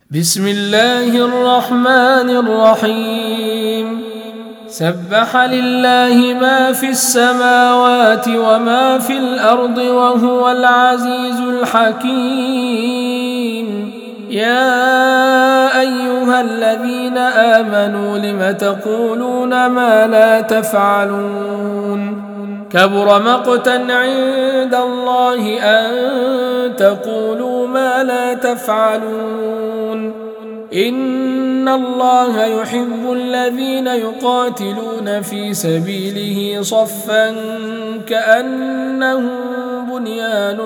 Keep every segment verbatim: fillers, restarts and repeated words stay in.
بسم الله الرحمن الرحيم سبح لله ما في السماوات وما في الأرض وهو العزيز الحكيم يا أيها الذين آمنوا لم تقولون ما لا تفعلون كبر مقتا عند الله أن تقولوا ما لا تفعلون إن الله يحب الذين يقاتلون في سبيله صفا كأنهم بنيان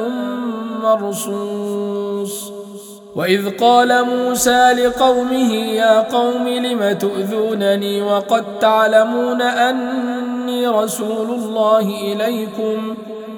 مرصوص وإذ قال موسى لقومه يا قوم لم تؤذونني وقد تعلمون أني رسول الله إليكم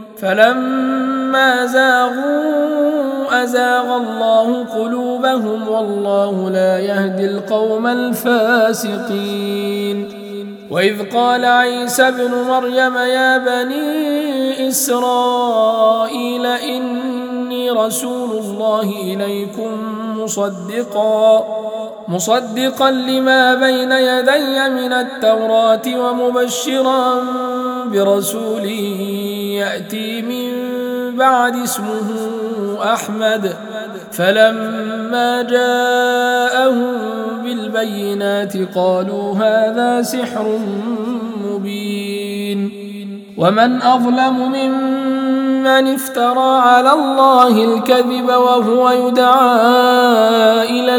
فلما زاغوا أزاغ الله قلوبهم والله لا يهدي القوم الفاسقين وإذ قال عيسى ابن مريم يا بني إسرائيل إني رسول الله إليكم مصدقا مصدقا لما بين يدي من التوراة ومبشرا برسول يأتي من بعد اسمه أحمد فلما جاءهم بالبينات قالوا هذا سحر مبين ومن أظلم ممن افترى على الله الكذب وهو يدعى إلى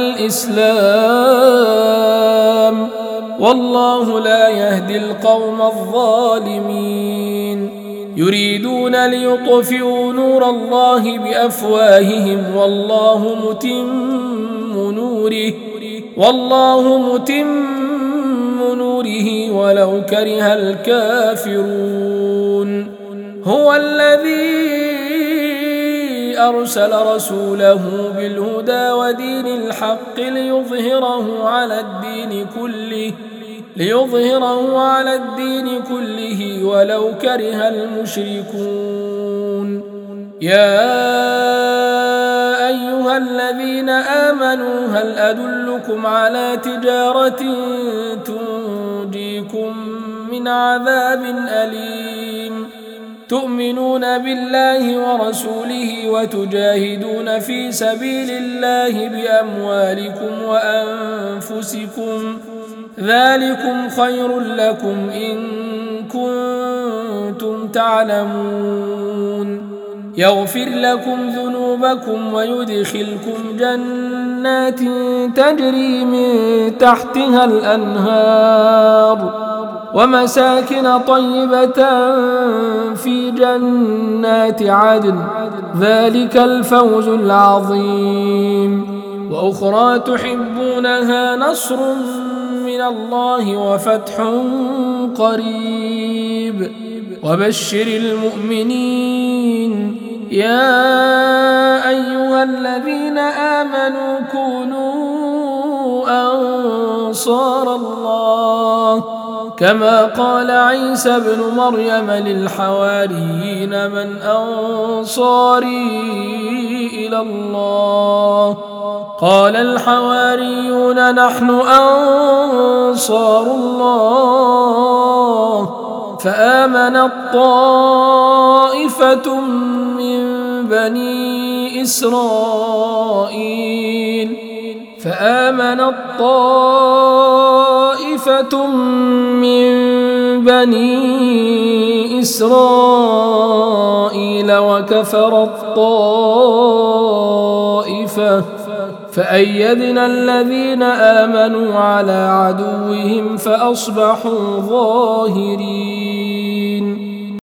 الإسلام والله لا يهدي القوم الظالمين يريدون ليطفئوا نور الله بأفواههم والله متم نوره والله متم نوره ولو كره الكافرون هو الذي أرسل رسوله بالهدى ودين الحق ليظهره على الدين كله ليظهره على الدين كله ولو كره المشركون يا أيها الذين آمنوا هل أدلكم على تجارة تنجيكم من عذاب أليم تؤمنون بالله ورسوله وتجاهدون في سبيل الله بأموالكم وأنفسكم ذلكم خير لكم إن كنتم تعلمون يغفر لكم ذنوبكم ويدخلكم جنات تجري من تحتها الأنهار ومساكن طيبة في جنات عدن ذلك الفوز العظيم وأخرى تحبونها نصر من الله وفتح قريب وبشر المؤمنين يا أيها الذين آمنوا كونوا أنصار الله كما قال عيسى ابن مريم للحواريين من أنصاري إلى الله قال الحواريون نحن أنصار الله فآمنت طائفة من بني إسرائيل فآمنت طائفة من بني إسرائيل وكفرت طائفة فأيدنا الذين آمنوا على عدوهم فأصبحوا ظاهرين